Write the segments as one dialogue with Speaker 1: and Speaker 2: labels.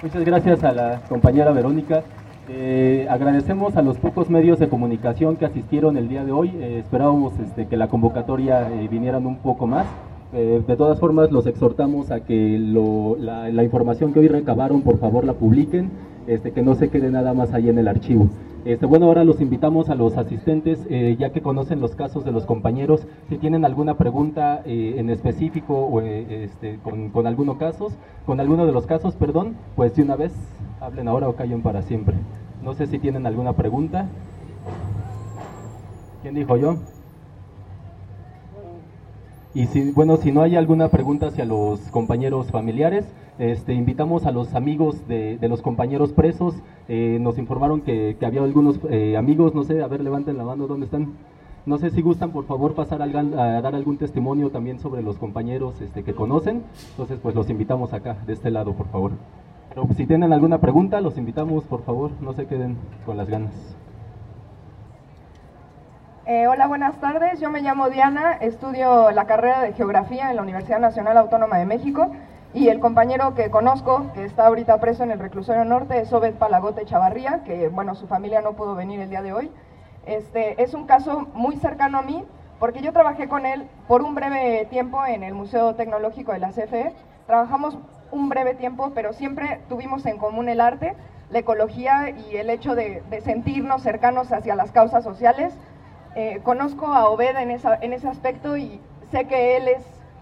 Speaker 1: Muchas gracias a la compañera Verónica. Agradecemos a los pocos medios de comunicación que asistieron el día de hoy. Esperábamos que la convocatoria vinieran un poco más. De todas formas, los exhortamos a que la información que hoy recabaron, por favor, la publiquen, que no se quede nada más ahí en el archivo. Bueno, ahora los invitamos a los asistentes, ya que conocen los casos de los compañeros, si tienen alguna pregunta en específico o con alguno de los casos, pues de una vez hablen ahora o callen para siempre. No sé si tienen alguna pregunta. ¿Quién dijo yo? Y si no hay alguna pregunta hacia los compañeros familiares, invitamos a los amigos de los compañeros presos. Nos informaron que había algunos amigos, no sé, a ver, levanten la mano, ¿dónde están? No sé si gustan, por favor, pasar a dar algún testimonio también sobre los compañeros que conocen. Entonces, pues los invitamos acá, de este lado, por favor. Pero si tienen alguna pregunta, los invitamos, por favor, no se queden con las ganas.
Speaker 2: Hola, buenas tardes. Yo me llamo Diana, estudio la carrera de Geografía en la Universidad Nacional Autónoma de México y el compañero que conozco, que está ahorita preso en el Reclusorio Norte, es Obed Palagote Chavarría, que bueno, su familia no pudo venir el día de hoy. Es un caso muy cercano a mí porque yo trabajé con él por un breve tiempo en el Museo Tecnológico de la CFE. Trabajamos un breve tiempo, pero siempre tuvimos en común el arte, la ecología y el hecho de sentirnos cercanos hacia las causas sociales. Conozco a Obed en ese aspecto y sé que él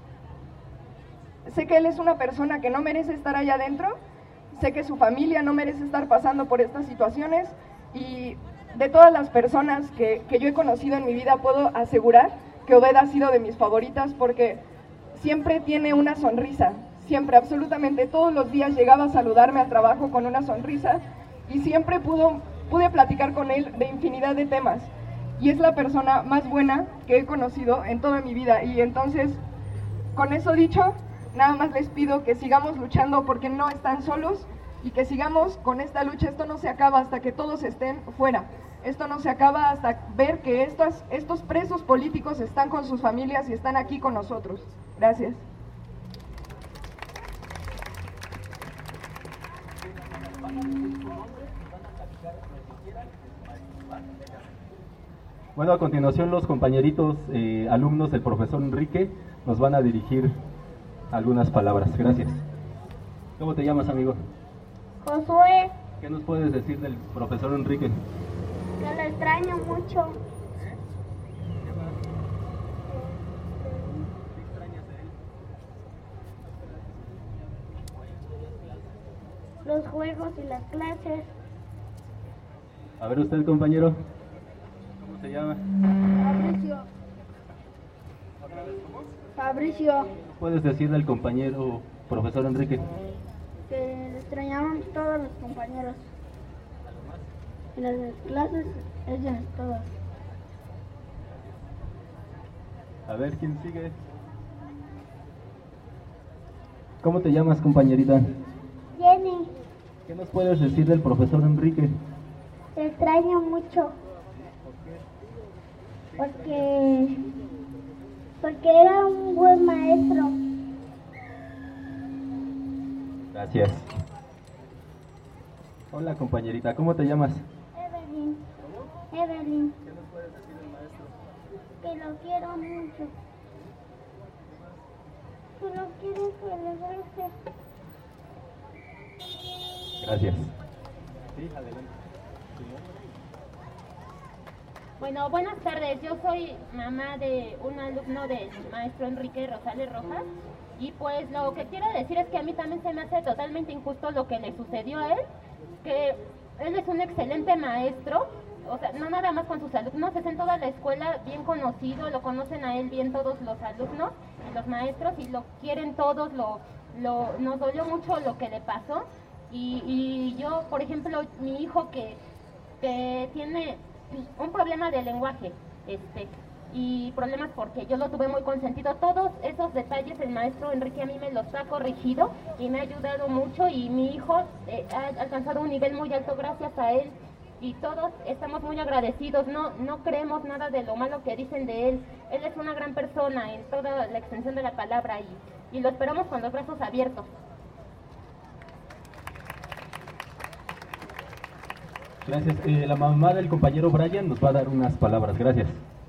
Speaker 2: es una persona que no merece estar allá adentro, sé que su familia no merece estar pasando por estas situaciones y de todas las personas que yo he conocido en mi vida puedo asegurar que Obed ha sido de mis favoritas porque siempre tiene una sonrisa, siempre, absolutamente todos los días llegaba a saludarme al trabajo con una sonrisa y siempre pude platicar con él de infinidad de temas. Y es la persona más buena que he conocido en toda mi vida. Y entonces, con eso dicho, nada más les pido que sigamos luchando porque no están solos y que sigamos con esta lucha. Esto no se acaba hasta que todos estén fuera. Esto no se acaba hasta ver que estos presos políticos están con sus familias y están aquí con nosotros. Gracias.
Speaker 1: Bueno, a continuación los compañeritos alumnos del profesor Enrique nos van a dirigir algunas palabras. Gracias. ¿Cómo te llamas, amigo?
Speaker 3: Josué.
Speaker 1: ¿Qué nos puedes decir del profesor Enrique?
Speaker 3: Que lo extraño mucho.
Speaker 1: ¿Qué extrañas de él?
Speaker 3: Los juegos y las clases.
Speaker 1: A ver usted, compañero. ¿Cómo se llama?
Speaker 3: Fabricio. Fabricio.
Speaker 1: ¿Qué puedes decir del compañero profesor Enrique?
Speaker 3: Que lo extrañaban todos los compañeros. En las clases, ellas todas.
Speaker 1: A ver, ¿quién sigue? ¿Cómo te llamas, compañerita?
Speaker 3: Jenny.
Speaker 1: ¿Qué nos puedes decir del profesor Enrique?
Speaker 3: Te extraño mucho. Porque era un buen maestro.
Speaker 1: Gracias. Hola, compañerita, ¿cómo te llamas?
Speaker 3: Evelyn. Evelyn.
Speaker 1: ¿Qué nos puedes decir del maestro?
Speaker 3: Que lo quiero mucho. Que lo quiero celebrarse.
Speaker 1: Gracias. Sí, adelante.
Speaker 4: Bueno, buenas tardes. Yo soy mamá de un alumno del maestro Enrique Rosales Rojas y pues lo que quiero decir es que a mí también se me hace totalmente injusto lo que le sucedió a él, que él es un excelente maestro, o sea, no nada más con sus alumnos, es en toda la escuela bien conocido, lo conocen a él bien todos los alumnos y los maestros y lo quieren todos, nos dolió mucho lo que le pasó y yo, por ejemplo, mi hijo que tiene un problema de lenguaje, y problemas porque yo lo tuve muy consentido. Todos esos detalles el maestro Enrique a mí me los ha corregido y me ha ayudado mucho y mi hijo ha alcanzado un nivel muy alto gracias a él y todos estamos muy agradecidos, no creemos nada de lo malo que dicen de él. Él es una gran persona en toda la extensión de la palabra y lo esperamos con los brazos abiertos.
Speaker 1: Gracias. La mamá del compañero Brian nos va a dar unas palabras. Gracias.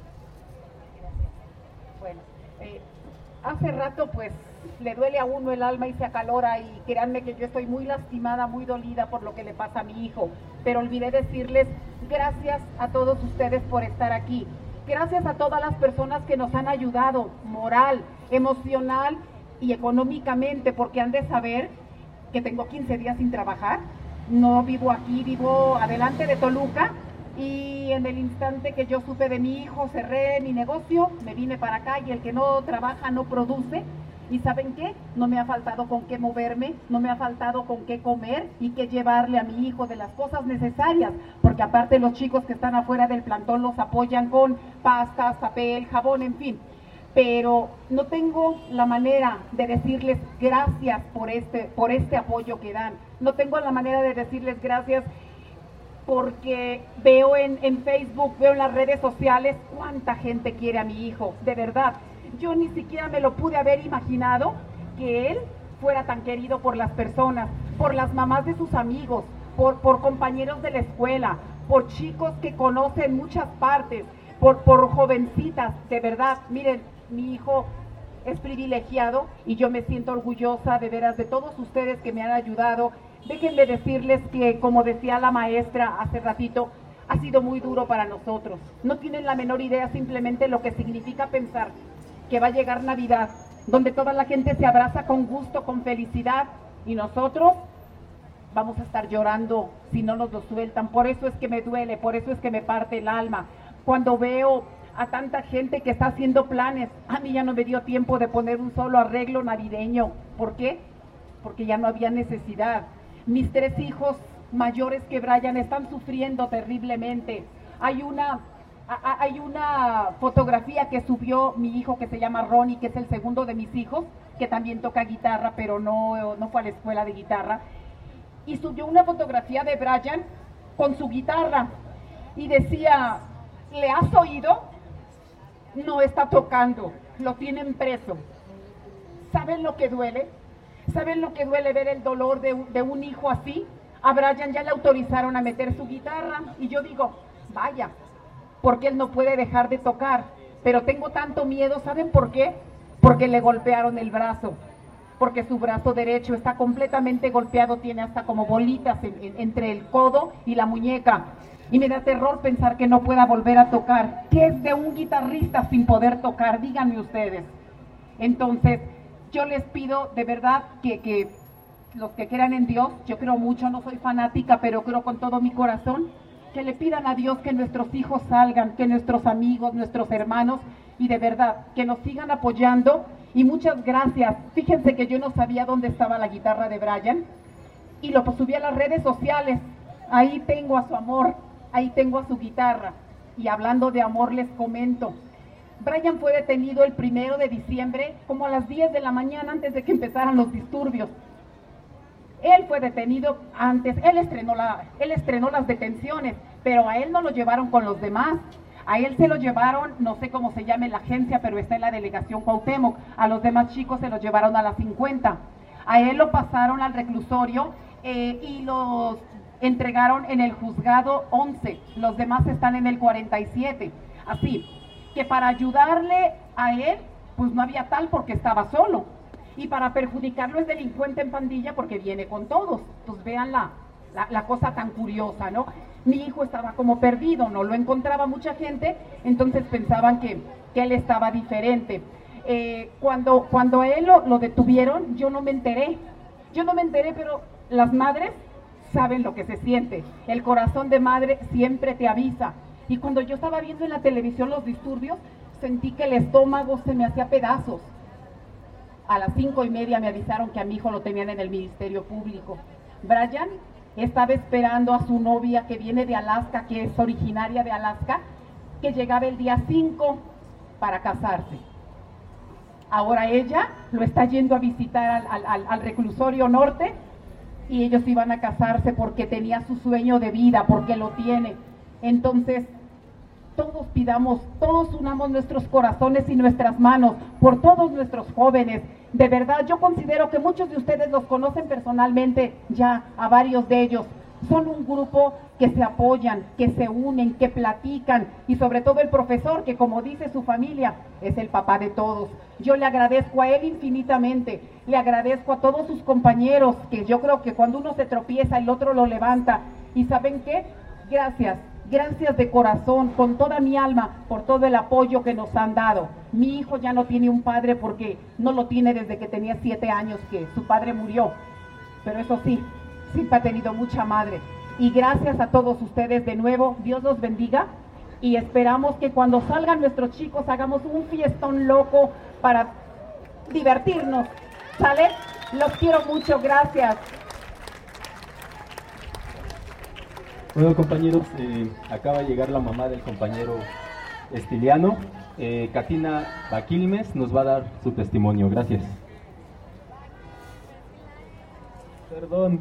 Speaker 5: Bueno, hace rato pues le duele a uno el alma y se acalora, y créanme que yo estoy muy lastimada, muy dolida por lo que le pasa a mi hijo, pero olvidé decirles gracias a todos ustedes por estar aquí. Gracias a todas las personas que nos han ayudado moral, emocional y económicamente, porque han de saber que tengo 15 días sin trabajar. No vivo aquí, vivo adelante de Toluca, y en el instante que yo supe de mi hijo cerré mi negocio, me vine para acá, y el que no trabaja no produce. ¿Y saben qué? No me ha faltado con qué moverme, no me ha faltado con qué comer y qué llevarle a mi hijo de las cosas necesarias, porque aparte los chicos que están afuera del plantón los apoyan con pastas, papel, jabón, en fin. Pero no tengo la manera de decirles gracias por este apoyo que dan. No tengo la manera de decirles gracias porque veo en Facebook, veo en las redes sociales cuánta gente quiere a mi hijo, de verdad. Yo ni siquiera me lo pude haber imaginado que él fuera tan querido por las personas, por las mamás de sus amigos, por compañeros de la escuela, por chicos que conocen muchas partes, por jovencitas, de verdad. Miren, mi hijo es privilegiado y yo me siento orgullosa de veras de todos ustedes que me han ayudado. Déjenme decirles que, como decía la maestra hace ratito, ha sido muy duro para nosotros. No tienen la menor idea simplemente lo que significa pensar que va a llegar Navidad, donde toda la gente se abraza con gusto, con felicidad, y nosotros vamos a estar llorando si no nos lo sueltan. Por eso es que me duele, por eso es que me parte el alma. Cuando veo a tanta gente que está haciendo planes, a mí ya no me dio tiempo de poner un solo arreglo navideño. ¿Por qué? Porque ya no había necesidad. Mis 3 hijos mayores que Brian están sufriendo terriblemente. Hay una fotografía que subió mi hijo que se llama Ronnie, que es el segundo de mis hijos, que también toca guitarra, pero no fue a la escuela de guitarra, y subió una fotografía de Brian con su guitarra y decía: ¿le has oído? No está tocando, lo tienen preso. ¿Saben lo que duele? ¿Saben lo que duele ver el dolor de un hijo así? A Brian ya le autorizaron a meter su guitarra, y yo digo, vaya, porque él no puede dejar de tocar, pero tengo tanto miedo. ¿Saben por qué? Porque le golpearon el brazo, porque su brazo derecho está completamente golpeado, tiene hasta como bolitas entre el codo y la muñeca, y me da terror pensar que no pueda volver a tocar. ¿Qué es de un guitarrista sin poder tocar? Díganme ustedes. Entonces, yo les pido de verdad que los que crean en Dios, yo creo mucho, no soy fanática, pero creo con todo mi corazón, que le pidan a Dios que nuestros hijos salgan, que nuestros amigos, nuestros hermanos, y de verdad, que nos sigan apoyando. Y muchas gracias. Fíjense que yo no sabía dónde estaba la guitarra de Brian, y lo subí a las redes sociales. Ahí tengo a su amor, ahí tengo a su guitarra. Y hablando de amor, les comento, Brian fue detenido el 1 de diciembre, como a las 10 de la mañana, antes de que empezaran los disturbios. Él fue detenido antes, él estrenó las detenciones, pero a él no lo llevaron con los demás. A él se lo llevaron, no sé cómo se llame la agencia, pero está en la delegación Cuauhtémoc. A los demás chicos se los llevaron a las 50. A él lo pasaron al reclusorio y los entregaron en el juzgado 11. Los demás están en el 47. Así que para ayudarle a él, pues no había tal, porque estaba solo. Y para perjudicarlo es delincuente en pandilla, porque viene con todos. Entonces vean la cosa tan curiosa, ¿no? Mi hijo estaba como perdido, no lo encontraba mucha gente, entonces pensaban que él estaba diferente. Cuando a él lo detuvieron, yo no me enteré, pero las madres saben lo que se siente. El corazón de madre siempre te avisa. Y cuando yo estaba viendo en la televisión los disturbios, sentí que el estómago se me hacía pedazos. A las 5:30 me avisaron que a mi hijo lo tenían en el Ministerio Público. Brian estaba esperando a su novia, que viene de Alaska, que es originaria de Alaska, que llegaba el día 5 para casarse. Ahora ella lo está yendo a visitar al reclusorio norte, y ellos iban a casarse porque tenía su sueño de vida, porque lo tiene. Entonces, todos unamos nuestros corazones y nuestras manos por todos nuestros jóvenes. De verdad, yo considero que muchos de ustedes los conocen personalmente ya, a varios de ellos. Son un grupo que se apoyan, que se unen, que platican, y sobre todo el profesor, que como dice su familia, es el papá de todos. Yo le agradezco a él infinitamente, le agradezco a todos sus compañeros, que yo creo que cuando uno se tropieza, el otro lo levanta. ¿Y saben qué? Gracias. Gracias de corazón, con toda mi alma, por todo el apoyo que nos han dado. Mi hijo ya no tiene un padre porque no lo tiene desde que tenía 7 años, que su padre murió. Pero eso sí, siempre ha tenido mucha madre. Y gracias a todos ustedes de nuevo, Dios los bendiga. Y esperamos que cuando salgan nuestros chicos hagamos un fiestón loco para divertirnos. ¿Sale? Los quiero mucho, gracias.
Speaker 1: Bueno, compañeros, acaba de llegar la mamá del compañero Estiliano. Katina Baquilmes nos va a dar su testimonio. Gracias. Perdón.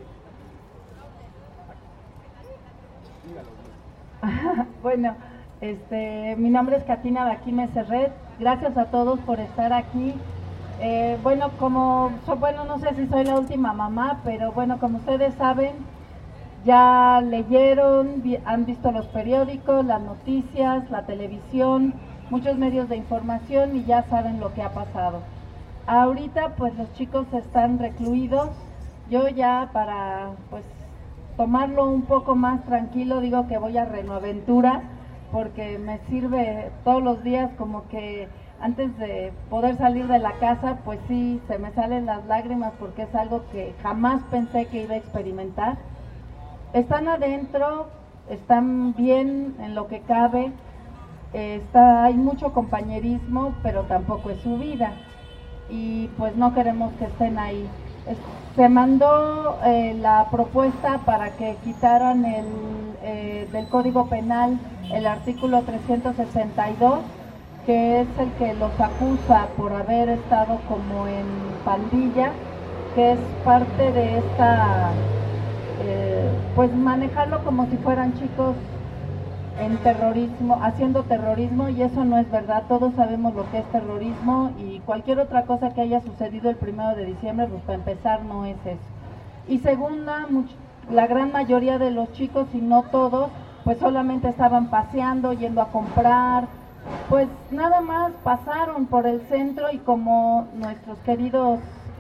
Speaker 6: Bueno, mi nombre es Katina Baquilmes Serret. Gracias a todos por estar aquí. Bueno, no sé si soy la última mamá, pero bueno, como ustedes saben, ya leyeron, han visto los periódicos, las noticias, la televisión, muchos medios de información y ya saben lo que ha pasado. Ahorita pues los chicos están recluidos. Yo ya para pues tomarlo un poco más tranquilo digo que voy a Renoaventura, porque me sirve todos los días, como que antes de poder salir de la casa pues sí se me salen las lágrimas, porque es algo que jamás pensé que iba a experimentar. Están adentro, están bien en lo que cabe, hay mucho compañerismo, pero tampoco es su vida y pues no queremos que estén ahí. Se mandó la propuesta para que quitaran del Código Penal el artículo 362, que es el que los acusa por haber estado como en pandilla, que es parte de esta... pues manejarlo como si fueran chicos en terrorismo, haciendo terrorismo, y eso no es verdad. Todos sabemos lo que es terrorismo, y cualquier otra cosa que haya sucedido el 1 de diciembre, pues para empezar no es eso. Y segunda, la gran mayoría de los chicos, y no todos, pues solamente estaban paseando, yendo a comprar, pues nada más pasaron por el centro, y como nuestros queridos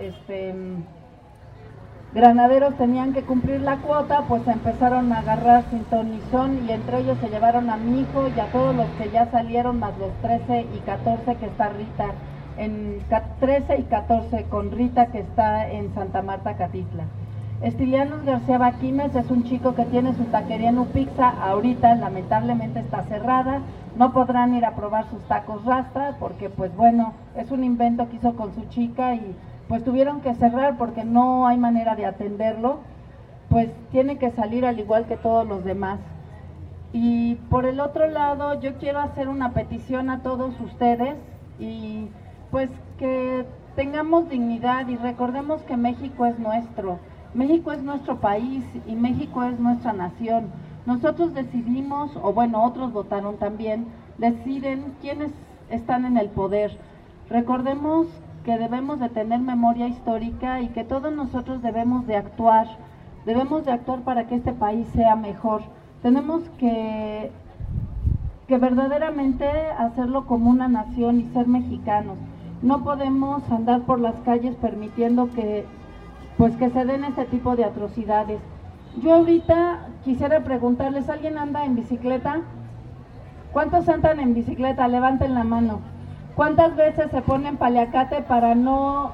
Speaker 6: granaderos tenían que cumplir la cuota, pues empezaron a agarrar sin ton ni son, y entre ellos se llevaron a mi hijo y a todos los que ya salieron, más los 13 y 14 que está Rita, 13 y 14 con Rita, que está en Santa Marta, Catitla. Estilianos García Baquilmes es un chico que tiene su taquería en Upixa. Ahorita lamentablemente está cerrada, no podrán ir a probar sus tacos Rasta, porque pues bueno, es un invento que hizo con su chica y pues tuvieron que cerrar porque no hay manera de atenderlo, pues tiene que salir al igual que todos los demás. Y por el otro lado, yo quiero hacer una petición a todos ustedes, y pues que tengamos dignidad y recordemos que México es nuestro país, y México es nuestra nación. Nosotros decidimos, o bueno, otros votaron también, deciden quiénes están en el poder. Recordemos que debemos de tener memoria histórica y que todos nosotros debemos de actuar para que este país sea mejor. Tenemos que verdaderamente hacerlo como una nación y ser mexicanos. No podemos andar por las calles permitiendo que se den este tipo de atrocidades. Yo ahorita quisiera preguntarles, ¿alguien anda en bicicleta? ¿Cuántos andan en bicicleta? Levanten la mano. ¿Cuántas veces se ponen paliacate para no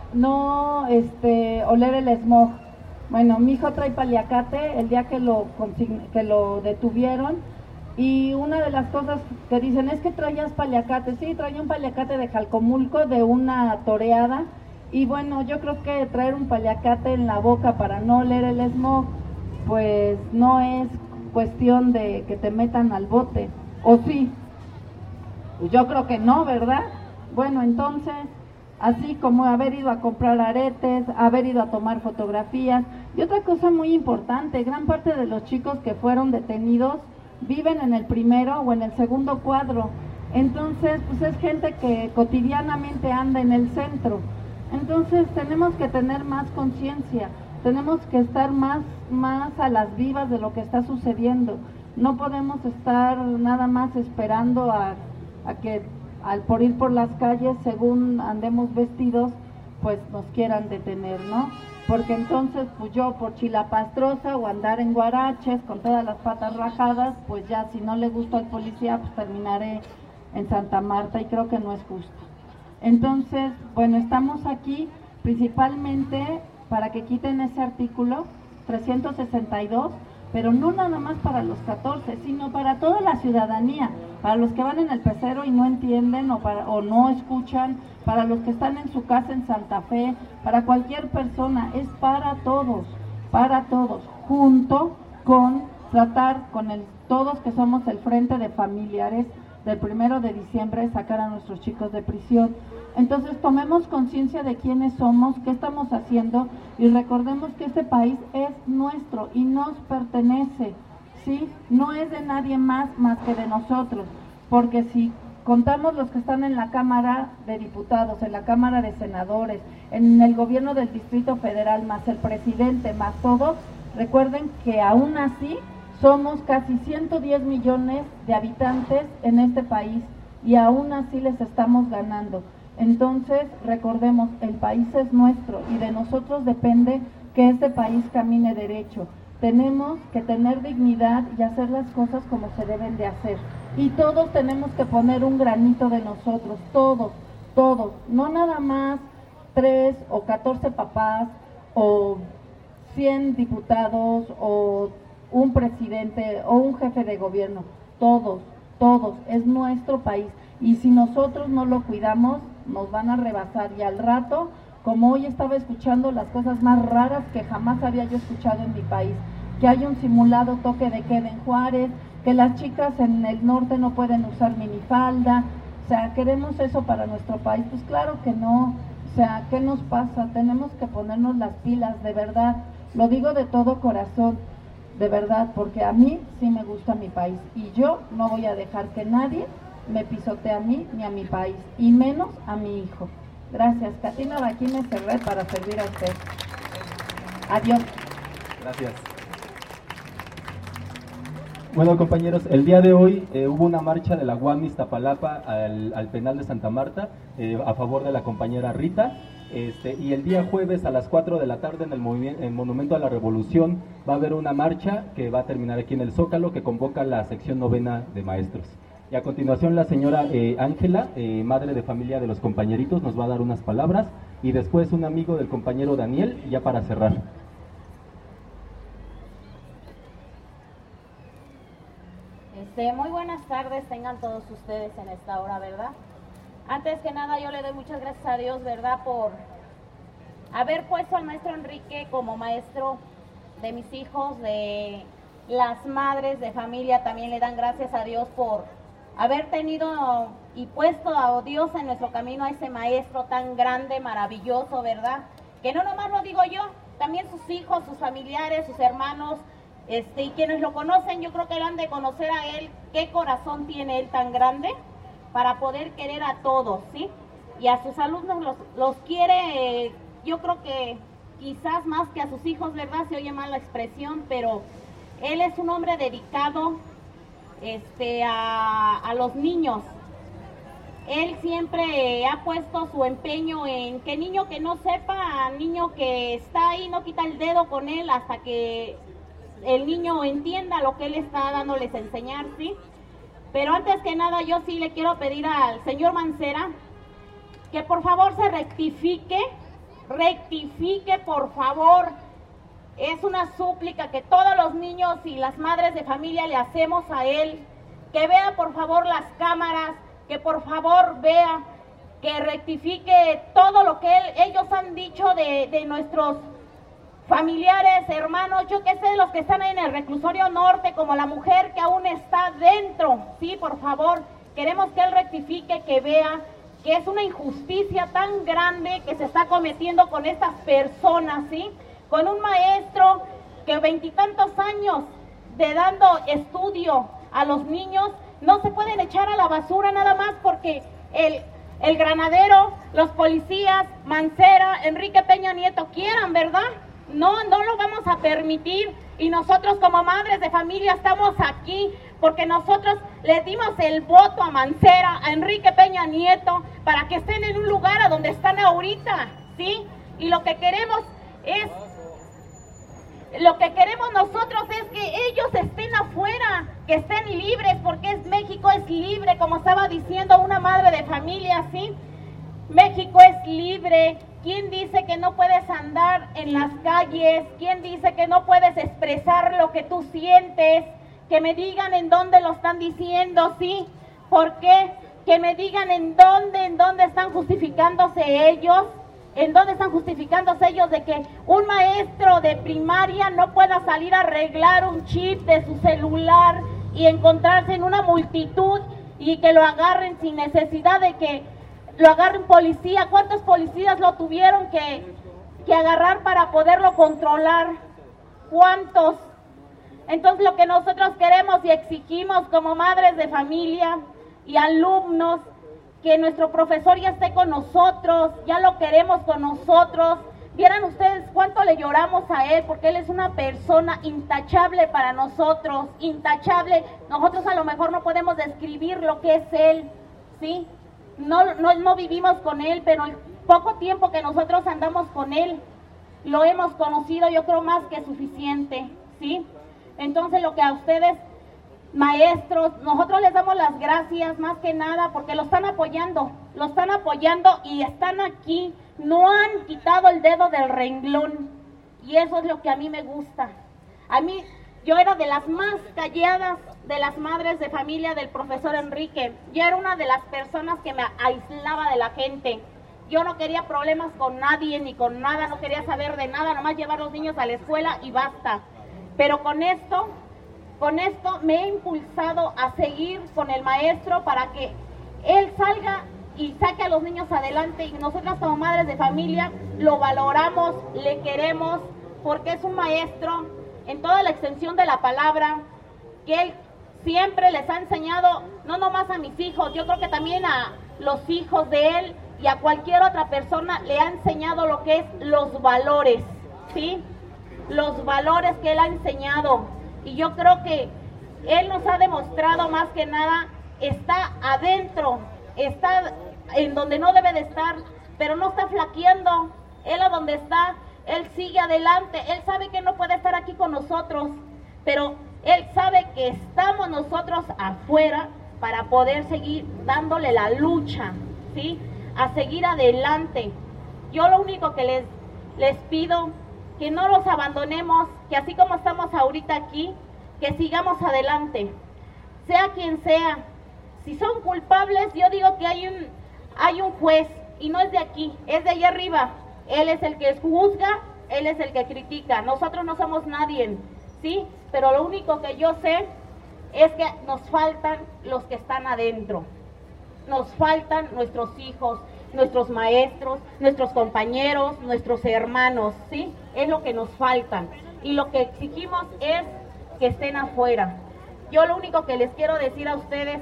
Speaker 6: oler el smog? Bueno, mi hijo trae paliacate el día que lo detuvieron, y una de las cosas que dicen es que traías paliacate. Sí, traía un paliacate de Jalcomulco, de una toreada, y bueno, yo creo que traer un paliacate en la boca para no oler el smog, pues no es cuestión de que te metan al bote, ¿o sí? Yo creo que no, ¿verdad? Bueno, entonces, así como haber ido a comprar aretes, haber ido a tomar fotografías. Y otra cosa muy importante, gran parte de los chicos que fueron detenidos viven en el primero o en el segundo cuadro. Entonces, pues es gente que cotidianamente anda en el centro. Entonces, tenemos que tener más conciencia. tenemos que estar más a las vivas de lo que está sucediendo. No podemos estar nada más esperando a que por ir por las calles, según andemos vestidos, pues nos quieran detener, ¿no? Porque entonces, pues yo por chilapastrosa o andar en guaraches con todas las patas rajadas, pues ya si no le gusto al policía, pues terminaré en Santa Marta y creo que no es justo. Entonces, bueno, estamos aquí principalmente para que quiten ese artículo 362, pero no nada más para los 14, sino para toda la ciudadanía, para los que van en el pecero y no entienden o no escuchan, para los que están en su casa en Santa Fe, para cualquier persona, es para todos, junto con tratar con todos que somos el Frente de Familiares del 1 de diciembre, sacar a nuestros chicos de prisión. Entonces tomemos conciencia de quiénes somos, qué estamos haciendo y recordemos que este país es nuestro y nos pertenece, ¿sí? No es de nadie más que de nosotros, porque si contamos los que están en la Cámara de Diputados, en la Cámara de Senadores, en el gobierno del Distrito Federal, más el presidente, más todos, recuerden que aún así somos casi 110 millones de habitantes en este país y aún así les estamos ganando. Entonces, recordemos, el país es nuestro y de nosotros depende que este país camine derecho. Tenemos que tener dignidad y hacer las cosas como se deben de hacer. Y todos tenemos que poner un granito de nosotros, todos, no nada más 3 o 14 papás o 100 diputados o un presidente o un jefe de gobierno, todos, es nuestro país. Y si nosotros no lo cuidamos, nos van a rebasar. Y al rato, como hoy estaba escuchando las cosas más raras que jamás había yo escuchado en mi país, que hay un simulado toque de queda en Juárez, que las chicas en el norte no pueden usar minifalda, o sea, ¿queremos eso para nuestro país? Pues claro que no, o sea, ¿qué nos pasa? Tenemos que ponernos las pilas, de verdad, lo digo de todo corazón, de verdad, porque a mí sí me gusta mi país, y yo no voy a dejar que nadie me pisotee a mí ni a mi país, y menos a mi hijo. Gracias. Katina Baquí me cerré para servir a usted. Adiós.
Speaker 1: Gracias. Bueno, compañeros, el día de hoy hubo una marcha de la UAM Iztapalapa al penal de Santa Marta a favor de la compañera Rita. Y el día jueves a las 4 de la tarde en el Monumento a la Revolución va a haber una marcha que va a terminar aquí en el Zócalo, que convoca la sección 9ª de maestros. Y a continuación la señora Ángela, madre de familia de los compañeritos, nos va a dar unas palabras, y después un amigo del compañero Daniel, ya para cerrar.
Speaker 7: Muy buenas tardes tengan todos ustedes en esta hora, ¿verdad? Antes que nada yo le doy muchas gracias a Dios, ¿verdad?, por haber puesto al maestro Enrique como maestro de mis hijos, de las madres de familia. También le dan gracias a Dios por haber tenido y puesto a Dios en nuestro camino, a ese maestro tan grande, maravilloso, ¿verdad? Que no nomás lo digo yo, también sus hijos, sus familiares, sus hermanos, y quienes lo conocen, yo creo que lo han de conocer a él, qué corazón tiene él tan grande para poder querer a todos, ¿sí? Y a sus alumnos los quiere, yo creo que quizás más que a sus hijos, ¿verdad? Se oye mal la expresión, pero él es un hombre dedicado a los niños. Él siempre ha puesto su empeño en que niño que no sepa, niño que está ahí, no quita el dedo con él hasta que el niño entienda lo que él está dándoles a enseñar, ¿sí? Pero antes que nada yo sí le quiero pedir al señor Mancera que por favor se rectifique por favor. Es una súplica que todos los niños y las madres de familia le hacemos a él, que vea por favor las cámaras, que por favor vea, que rectifique todo lo que ellos han dicho de nuestros familiares, hermanos, yo que sé, los que están ahí en el reclusorio norte, como la mujer que aún está dentro, sí, por favor, queremos que él rectifique, que vea que es una injusticia tan grande que se está cometiendo con estas personas, sí, con un maestro que 20 y tantos años de dando estudio a los niños, no se pueden echar a la basura nada más porque el granadero, los policías, Mancera, Enrique Peña Nieto quieran, ¿verdad? No lo vamos a permitir, y nosotros como madres de familia estamos aquí porque nosotros les dimos el voto a Mancera, a Enrique Peña Nieto, para que estén en un lugar a donde están ahorita, ¿sí? Y lo que queremos nosotros es que ellos estén afuera, que estén libres, porque México es libre, como estaba diciendo una madre de familia, ¿sí? México es libre. ¿Quién dice que no puedes andar en las calles? ¿Quién dice que no puedes expresar lo que tú sientes? Que me digan en dónde lo están diciendo, ¿sí? ¿Por qué? Que me digan en dónde están justificándose ellos. ¿En dónde están justificándose ellos de que un maestro de primaria no pueda salir a arreglar un chip de su celular y encontrarse en una multitud y que lo agarren sin necesidad de que lo agarre un policía? ¿Cuántos policías lo tuvieron que agarrar para poderlo controlar? ¿Cuántos? Entonces lo que nosotros queremos y exigimos como madres de familia y alumnos, que nuestro profesor ya esté con nosotros, ya lo queremos con nosotros. Vieran ustedes cuánto le lloramos a él, porque él es una persona intachable para nosotros, intachable. Nosotros a lo mejor no podemos describir lo que es él, ¿sí? No vivimos con él, pero el poco tiempo que nosotros andamos con él, lo hemos conocido, yo creo, más que suficiente, ¿sí? Entonces lo que a ustedes, maestros, nosotros les damos las gracias más que nada porque lo están apoyando y están aquí, no han quitado el dedo del renglón, y eso es lo que a mí me gusta. Yo era de las más calladas de las madres de familia del profesor Enrique. Yo era una de las personas que me aislaba de la gente. Yo no quería problemas con nadie ni con nada, no quería saber de nada, nomás llevar a los niños a la escuela y basta. Pero con esto me he impulsado a seguir con el maestro para que él salga y saque a los niños adelante, y nosotras como madres de familia lo valoramos, le queremos, porque es un maestro en toda la extensión de la palabra, que él siempre les ha enseñado, no nomás a mis hijos, yo creo que también a los hijos de él y a cualquier otra persona le ha enseñado lo que es los valores, ¿sí? Los valores que él ha enseñado. Y yo creo que él nos ha demostrado más que nada, está adentro, está en donde no debe de estar, pero no está flaqueando. Él a donde está, él sigue adelante. Él sabe que no puede estar aquí con nosotros, pero él sabe que estamos nosotros afuera para poder seguir dándole la lucha, ¿sí? A seguir adelante. Yo lo único que les pido, que no los abandonemos, que así como estamos ahorita aquí, que sigamos adelante, sea quien sea. Si son culpables, yo digo que hay un juez, y no es de aquí, es de allá arriba. Él es el que juzga, él es el que critica. Nosotros no somos nadie, ¿sí? Pero lo único que yo sé es que nos faltan los que están adentro. Nos faltan nuestros hijos, nuestros maestros, nuestros compañeros, nuestros hermanos, ¿sí? Es lo que nos faltan. Y lo que exigimos es que estén afuera. Yo lo único que les quiero decir a ustedes,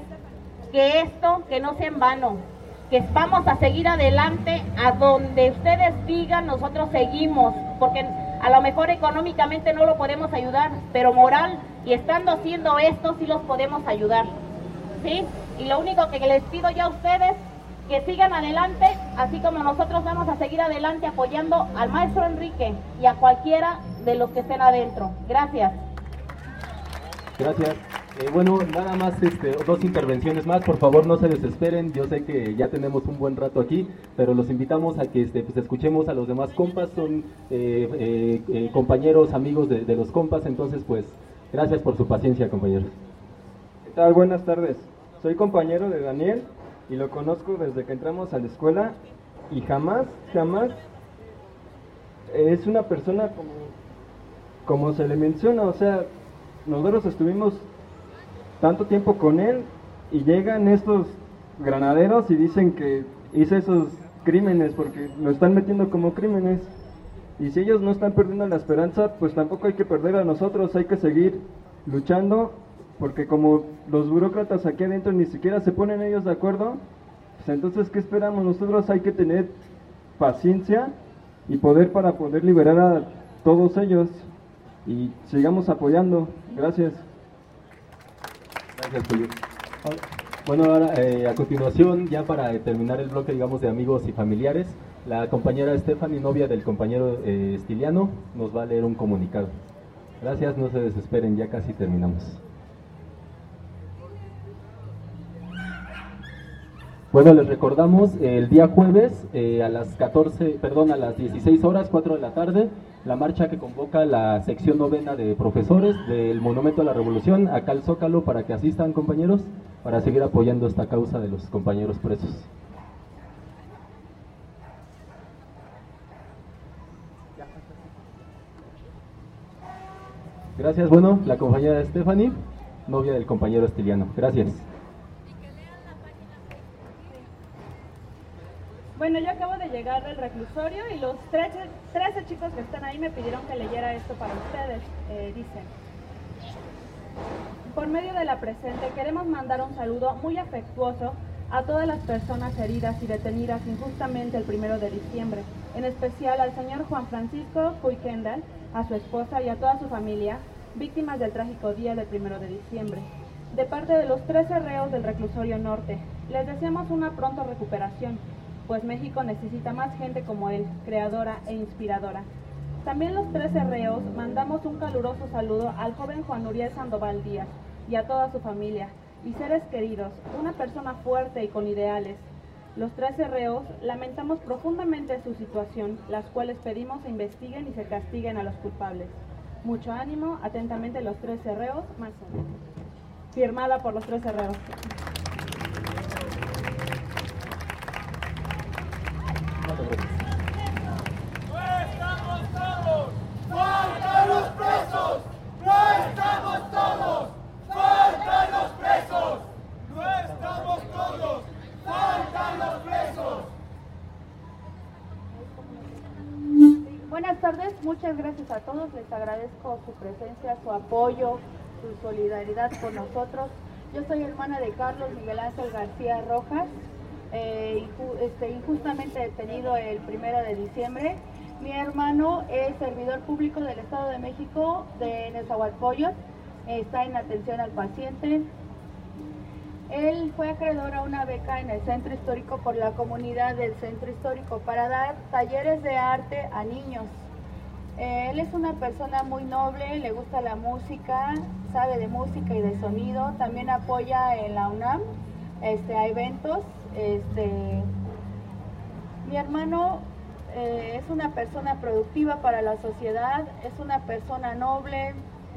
Speaker 7: que no sea en vano, que vamos a seguir adelante, a donde ustedes digan, nosotros seguimos, porque a lo mejor económicamente no lo podemos ayudar, pero moral, y estando haciendo esto, sí los podemos ayudar, ¿sí? Y lo único que les pido yo a ustedes, que sigan adelante, así como nosotros vamos a seguir adelante apoyando al maestro Enrique y a cualquiera de los que estén adentro. Gracias.
Speaker 1: Gracias. Bueno, nada más dos intervenciones más, por favor no se desesperen, yo sé que ya tenemos un buen rato aquí, pero los invitamos a que pues escuchemos a los demás compas, son compañeros, amigos de los compas, entonces pues gracias por su paciencia, compañeros.
Speaker 8: ¿Qué tal? Buenas tardes, soy compañero de Daniel y lo conozco desde que entramos a la escuela y jamás es una persona como se le menciona, o sea, nosotros estuvimos tanto tiempo con él y llegan estos granaderos y dicen que hizo esos crímenes porque lo están metiendo como crímenes, y si ellos no están perdiendo la esperanza, pues tampoco hay que perder a nosotros, hay que seguir luchando, porque como los burócratas aquí adentro ni siquiera se ponen ellos de acuerdo, pues entonces ¿qué esperamos? Nosotros hay que tener paciencia y para poder liberar todos ellos y sigamos apoyando. Gracias.
Speaker 1: Gracias, Julio. Bueno, ahora a continuación, ya para terminar el bloque, digamos, de amigos y familiares, la compañera Stephanie, novia del compañero Estiliano, nos va a leer un comunicado. Gracias, no se desesperen, ya casi terminamos. Bueno, les recordamos el día jueves a las 16 horas, 4 de la tarde, la marcha que convoca la sección novena de profesores del Monumento a la Revolución acá al Zócalo, para que asistan, compañeros, para seguir apoyando esta causa de los compañeros presos. Gracias. Bueno, la compañera Stephanie, novia del compañero Estiliano. Gracias.
Speaker 9: Bueno, yo acabo de llegar del reclusorio y los 13 chicos que están ahí me pidieron que leyera esto para ustedes. Dicen: por medio de la presente queremos mandar un saludo muy afectuoso a todas las personas heridas y detenidas injustamente el 1 de diciembre, en especial al señor Juan Francisco Puy Kendall, a su esposa y a toda su familia, víctimas del trágico día del 1 de diciembre. De parte de los 13 reos del reclusorio norte, les deseamos una pronta recuperación, pues México necesita más gente como él, creadora e inspiradora. También los 13 reos mandamos un caluroso saludo al joven Juan Uriel Sandoval Díaz y a toda su familia y seres queridos, una persona fuerte y con ideales. Los 13 reos lamentamos profundamente su situación, las cuales pedimos se investiguen y se castiguen a los culpables. Mucho ánimo, atentamente los 13 reos, más o menos. Firmada por los 13 reos.
Speaker 10: ¡No estamos todos! ¡Faltan los presos! ¡No estamos todos! ¡Faltan los presos! ¡No estamos todos! ¡Faltan los presos!
Speaker 11: Buenas tardes, muchas gracias a todos, les agradezco su presencia, su apoyo, su solidaridad con nosotros. Yo soy hermana de Carlos Miguel Ángel García Rojas, injustamente detenido el 1 de diciembre. Mi hermano es servidor público del Estado de México de Nezahualcóyotl, está en atención al paciente. Él fue acreedor a una beca en el Centro Histórico por la comunidad del Centro Histórico para dar talleres de arte a niños. Él es una persona muy noble, le gusta la música, sabe de música y de sonido, también apoya en la UNAM a eventos. Mi hermano es una persona productiva para la sociedad, es una persona noble.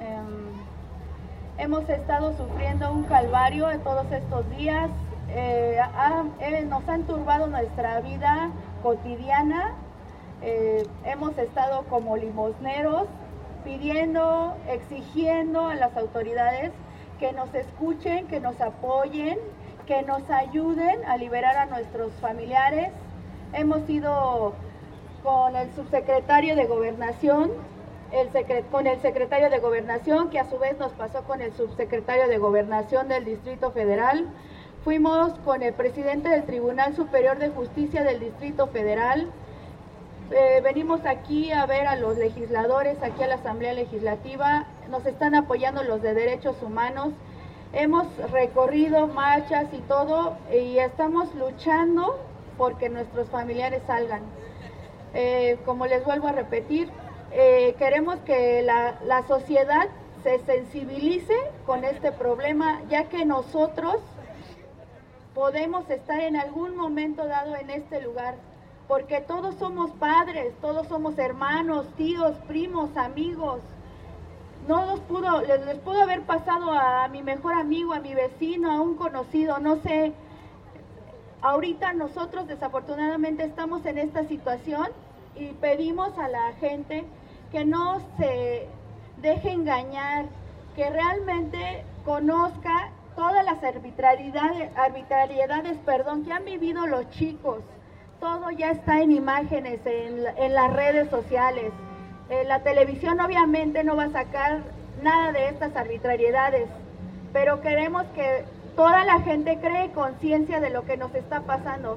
Speaker 11: Hemos estado sufriendo un calvario en todos estos días, nos han turbado nuestra vida cotidiana, hemos estado como limosneros pidiendo, exigiendo a las autoridades que nos escuchen, que nos apoyen, que nos ayuden a liberar a nuestros familiares. Hemos ido con el subsecretario de Gobernación, con el secretario de Gobernación, que a su vez nos pasó con el subsecretario de Gobernación del Distrito Federal. Fuimos con el presidente del Tribunal Superior de Justicia del Distrito Federal. Venimos aquí a ver a los legisladores, aquí a la Asamblea Legislativa. Nos están apoyando los de Derechos Humanos. Hemos recorrido marchas y todo, y estamos luchando porque nuestros familiares salgan. Como les vuelvo a repetir, queremos que la sociedad se sensibilice con este problema, ya que nosotros podemos estar en algún momento dado en este lugar, porque todos somos padres, todos somos hermanos, tíos, primos, amigos. No les pudo haber pasado a mi mejor amigo, a mi vecino, a un conocido, no sé. Ahorita nosotros desafortunadamente estamos en esta situación y pedimos a la gente que no se deje engañar, que realmente conozca todas las arbitrariedades, que han vivido los chicos. Todo ya está en imágenes, en las redes sociales. La televisión obviamente no va a sacar nada de estas arbitrariedades, pero queremos que toda la gente cree conciencia de lo que nos está pasando.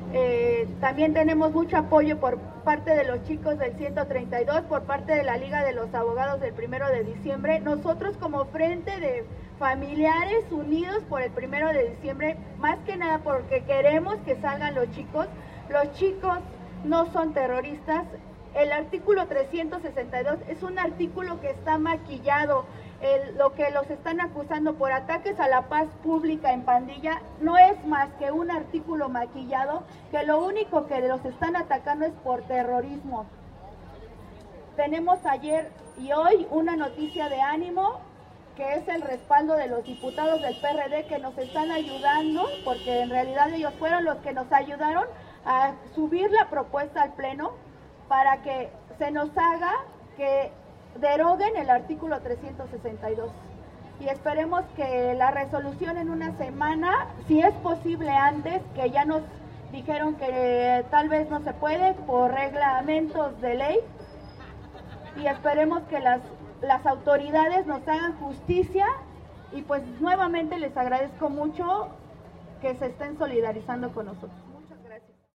Speaker 11: También tenemos mucho apoyo por parte de los chicos del 132, por parte de la Liga de los Abogados del 1 de diciembre. Nosotros como Frente de Familiares Unidos por el 1 de diciembre, más que nada porque queremos que salgan los chicos. Los chicos no son terroristas. El artículo 362 es un artículo que está maquillado. Lo que los están acusando por ataques a la paz pública en pandilla no es más que un artículo maquillado, que lo único que los están atacando es por terrorismo. Tenemos ayer y hoy una noticia de ánimo, que es el respaldo de los diputados del PRD que nos están ayudando, porque en realidad ellos fueron los que nos ayudaron a subir la propuesta al Pleno para que se nos haga que deroguen el artículo 362. Y esperemos que la resolución en una semana, si es posible antes, que ya nos dijeron que tal vez no se puede por reglamentos de ley, y esperemos que las autoridades nos hagan justicia, y pues nuevamente les agradezco mucho que se estén solidarizando con nosotros.